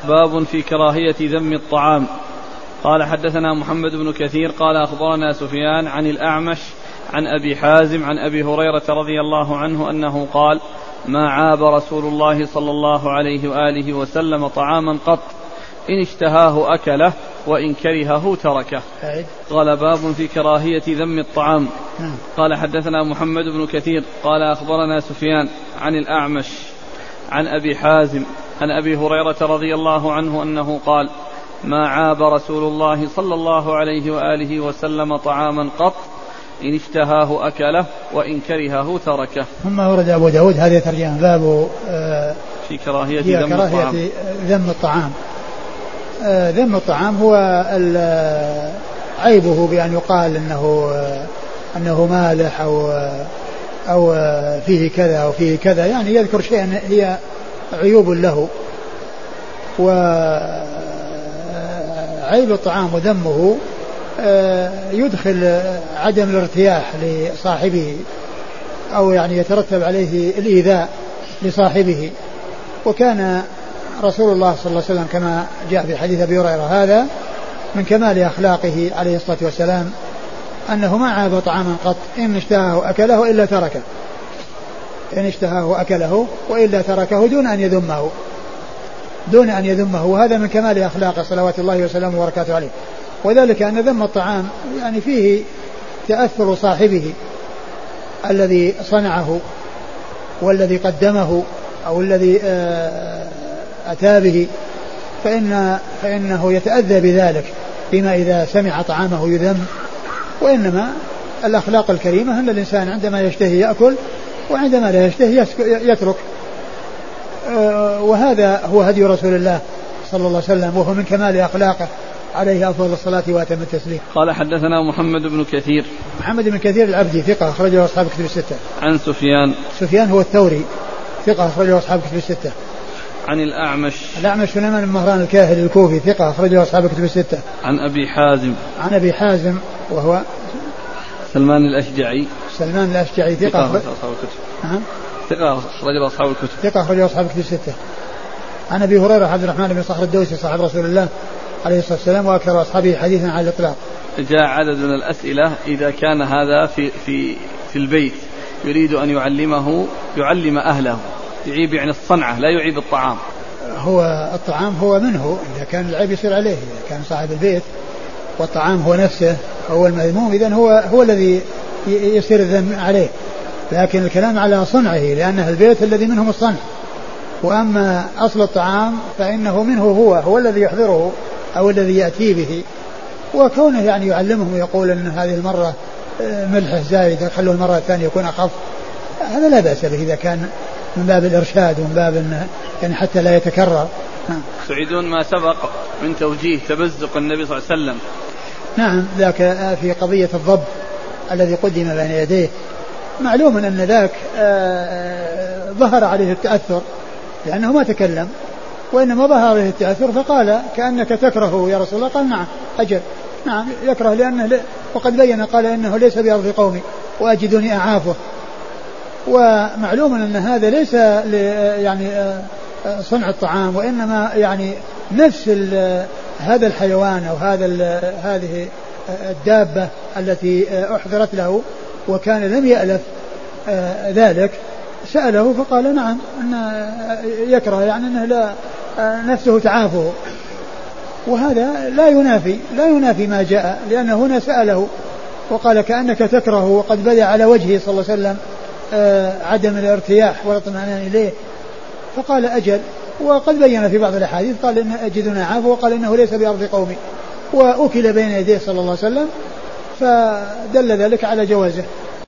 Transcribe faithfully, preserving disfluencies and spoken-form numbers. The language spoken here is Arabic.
باب في كراهية ذم الطعام. قال حدثنا محمد بن كثير قال أخبرنا سفيان عن الأعمش عن أبي حازم عن أبي هريرة رضي الله عنه أنه قال ما عاب رسول الله صلى الله عليه وآله وسلم طعاما قط إن اشتهاه أكله وإن كرهه تركه. قال باب في كراهية ذم الطعام. قال حدثنا محمد بن كثير قال أخبرنا سفيان عن الأعمش عن أبي حازم عن أبي هريرة رضي الله عنه أنه قال ما عاب رسول الله صلى الله عليه وآله وسلم طعاما قط إن اشتهاه أكله وإن كرهه تركه. ثم ورد أبو داود هذه ترجمة باب آه في كراهية ذم الطعام. ذم الطعام. آه ذم الطعام هو عيبه بأن يقال إنه آه أنه مالح أو آه أو آه فيه كذا أو فيه كذا، يعني يذكر شيئا هي عيوب له. وعيب الطعام وذمه يدخل عدم الارتياح لصاحبه أو يعني يترتب عليه الإيذاء لصاحبه. وكان رسول الله صلى الله عليه وسلم كما جاء في حديث أبي هريرة هذا من كمال أخلاقه عليه الصلاة والسلام أنه ما عاب طعاما قط إن اشتهاه أكله وإلا تركه إن اشتهاه أكله وإلا تركه دون أن يذمه دون أن يذمه وهذا من كمال أخلاقه صلوات الله وسلامه وبركاته عليه. وذلك أن ذم الطعام يعني فيه تأثر صاحبه الذي صنعه والذي قدمه أو الذي أتى به، فإن فإنه يتأذى بذلك فيما إذا سمع طعامه يذم. وإنما الأخلاق الكريمة أن الإنسان عندما يشتهي يأكل وعندما لا يشتهي يترك. وهذا هو هدي رسول الله صلى الله عليه وسلم وهو من كمال أخلاقه عليه أفضل الصلاة وأتم التسليم. قال حدثنا محمد بن كثير محمد بن كثير العبدي ثقة أخرجه أصحاب كتب الستة. عن سفيان سفيان هو الثوري ثقة أخرجه أصحاب كتب الستة. عن الأعمش الأعمش سليمان بن مهران الكاهلي الكوفي ثقة أخرجه أصحاب كتب الستة. عن أبي حازم عن أبي حازم وهو سلمان الأشجعي سلمان الأشجعي ثقة أخرجه أصحاب الكتب ثقة أخرجه أصحاب الكتب ثقة أخرجه أصحاب كتب الستة. عن أبي هريرة عبد الرحمن بن صخر الدوسي صاحب رسول الله عليه الصلاة والسلام وأكثر أصحابه حديثا على الإطلاق. جاء عدد من الأسئلة إذا كان هذا في في في البيت يريد أن يعلمه يعلم أهله، يعيب يعني الصنعة لا يعيب الطعام. هو الطعام هو منه، إذا كان العيب يصير عليه، إذا كان صاحب البيت والطعام هو نفسه هو المذموم إذن هو هو الذي يصير الذم عليه. لكن الكلام على صنعه لأنه البيت الذي منهم الصنع، وأما أصل الطعام فإنه منه هو هو الذي يحضره أو الذي يأتي به. وكونه يعني يعلمهم ويقول أن هذه المرة ملح زايد خلوا المرة الثانية يكون أخف، هذا لا بأس به إذا كان من باب الإرشاد ومن باب أنه يعني حتى لا يتكرر. تعيدون ما سبق من توجيه تبزق النبي صلى الله عليه وسلم. نعم، ذاك في قضية الضب الذي قدم بين يديه معلوم أن ذاك ظهر عليه التأثر لأنه ما تكلم، وإنما ظهر عليه التأثر فقال كأنك تكره يا رسول الله. قال نعم أجل نعم يكره لأنه وقد بين قال إنه ليس بأرض قومي وأجدني أعافه. ومعلوم أن هذا ليس يعني صنع الطعام، وإنما يعني نفس هذا الحيوان أو هذا هذه الدابة التي أحضرت له وكان لم يألف ذلك سأله فقال نعم أن يكره يعني أنه لا نفسه تعافه. وهذا لا ينافي لا ينافي ما جاء، لأنه هنا سأله وقال كأنك تكره، وقد بدأ على وجهه صلى الله عليه وسلم عدم الارتياح والاطمئنان إليه فقال أجل. وقد بين في بعض الأحاديث قال إن أجدنا عافه وقال إنه ليس بأرض قومي، وأكل بين يديه صلى الله عليه وسلم، فدل ذلك على جوازه.